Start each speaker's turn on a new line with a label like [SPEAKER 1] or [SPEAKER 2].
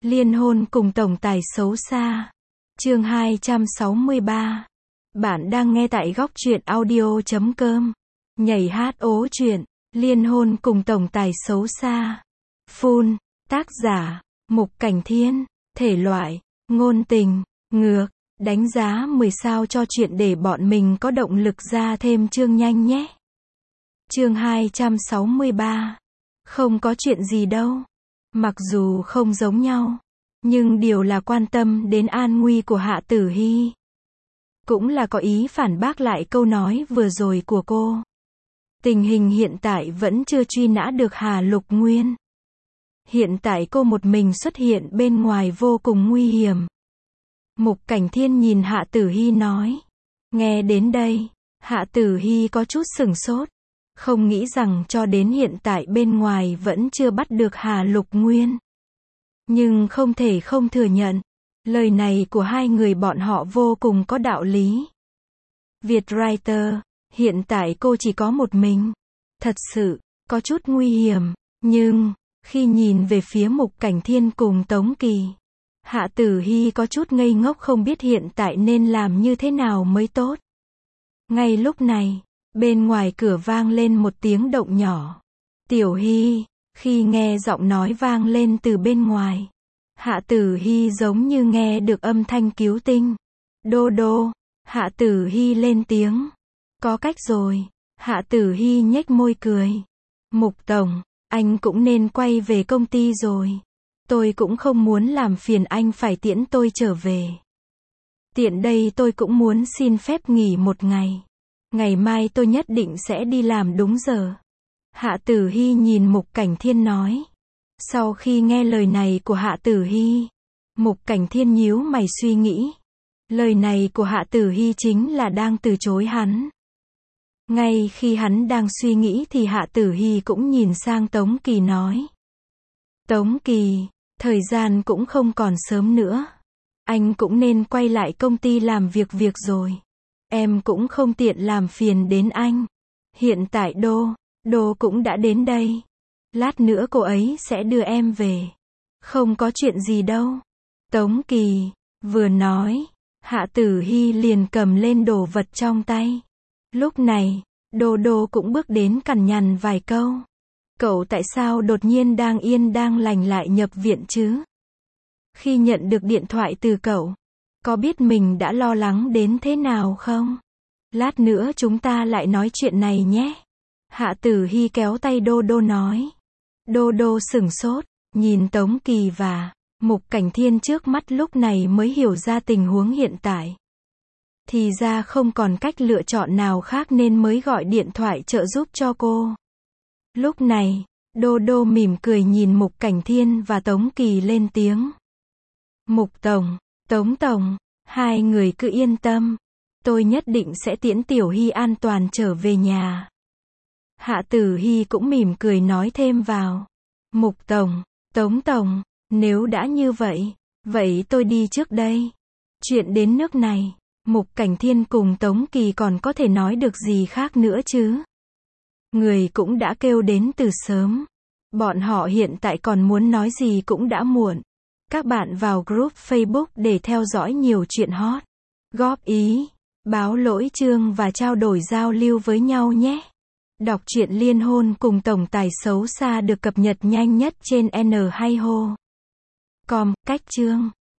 [SPEAKER 1] Liên hôn cùng tổng tài xấu xa. Chương 263. Bạn đang nghe tại góc truyện audio.com. Nhảy hát ố truyện, liên hôn cùng tổng tài xấu xa. Full, tác giả, Mục Cảnh Thiên, thể loại, ngôn tình, ngược, đánh giá 10 sao cho chuyện để bọn mình có động lực ra thêm chương nhanh nhé. Chương 263. Không có chuyện gì đâu. Mặc dù không giống nhau, nhưng điều là quan tâm đến an nguy của Hạ Tử Hy. Cũng là có ý phản bác lại câu nói vừa rồi của cô. Tình hình hiện tại vẫn chưa truy nã được Hà Lục Nguyên. Hiện tại cô một mình xuất hiện bên ngoài vô cùng nguy hiểm. Mục Cảnh Thiên nhìn Hạ Tử Hy nói. Nghe đến đây, Hạ Tử Hy có chút sửng sốt. Không nghĩ rằng cho đến hiện tại bên ngoài vẫn chưa bắt được Hà Lục Nguyên. Nhưng không thể không thừa nhận, lời này của hai người bọn họ vô cùng có đạo lý. Vietwriter, hiện tại cô chỉ có một mình. Thật sự, có chút nguy hiểm, nhưng, khi nhìn về phía Mục Cảnh Thiên cùng Tống Kỳ, Hạ Tử Hy có chút ngây ngốc không biết hiện tại nên làm như thế nào mới tốt. Ngay lúc này, bên ngoài cửa vang lên một tiếng động nhỏ. Tiểu Hy, khi nghe giọng nói vang lên từ bên ngoài, Hạ Tử Hy giống như nghe được âm thanh cứu tinh. Đô đô, Hạ Tử Hy lên tiếng. Có cách rồi, Hạ Tử Hy nhếch môi cười. Mục Tổng, anh cũng nên quay về công ty rồi. Tôi cũng không muốn làm phiền anh phải tiễn tôi trở về. Tiện đây tôi cũng muốn xin phép nghỉ một ngày. Ngày mai tôi nhất định sẽ đi làm đúng giờ. Hạ Tử Hy nhìn Mục Cảnh Thiên nói. Sau khi nghe lời này của Hạ Tử Hy, Mục Cảnh Thiên nhíu mày suy nghĩ. Lời này của Hạ Tử Hy chính là đang từ chối hắn. Ngay khi hắn đang suy nghĩ thì Hạ Tử Hy cũng nhìn sang Tống Kỳ nói. Tống Kỳ, thời gian cũng không còn sớm nữa. Anh cũng nên quay lại công ty làm việc rồi. Em cũng không tiện làm phiền đến anh. Hiện tại Đô cũng đã đến đây. Lát nữa cô ấy sẽ đưa em về. Không có chuyện gì đâu. Tống Kỳ, vừa nói, Hạ Tử Hy liền cầm lên đồ vật trong tay. Lúc này, Đô cũng bước đến cằn nhằn vài câu. Cậu tại sao đột nhiên đang yên đang lành lại nhập viện chứ? Khi nhận được điện thoại từ cậu, có biết mình đã lo lắng đến thế nào không? Lát nữa chúng ta lại nói chuyện này nhé. Hạ Tử Hy kéo tay Đô nói. Đô sửng sốt, nhìn Tống Kỳ và Mục Cảnh Thiên trước mắt lúc này mới hiểu ra tình huống hiện tại. Thì ra không còn cách lựa chọn nào khác nên mới gọi điện thoại trợ giúp cho cô. Lúc này, Đô mỉm cười nhìn Mục Cảnh Thiên và Tống Kỳ lên tiếng. Mục Tổng, Tống Tổng, hai người cứ yên tâm. Tôi nhất định sẽ tiễn Tiểu Hy an toàn trở về nhà. Hạ Tử Hy cũng mỉm cười nói thêm vào. Mục Tổng, Tống Tổng, nếu đã như vậy tôi đi trước đây. Chuyện đến nước này, Mục Cảnh Thiên cùng Tống Kỳ còn có thể nói được gì khác nữa chứ? Người cũng đã kêu đến từ sớm. Bọn họ hiện tại còn muốn nói gì cũng đã muộn. Các bạn vào group Facebook để theo dõi nhiều chuyện hot, góp ý, báo lỗi chương và trao đổi giao lưu với nhau nhé. Đọc truyện liên hôn cùng tổng tài xấu xa được cập nhật nhanh nhất trên Nhaiho.com, cách chương.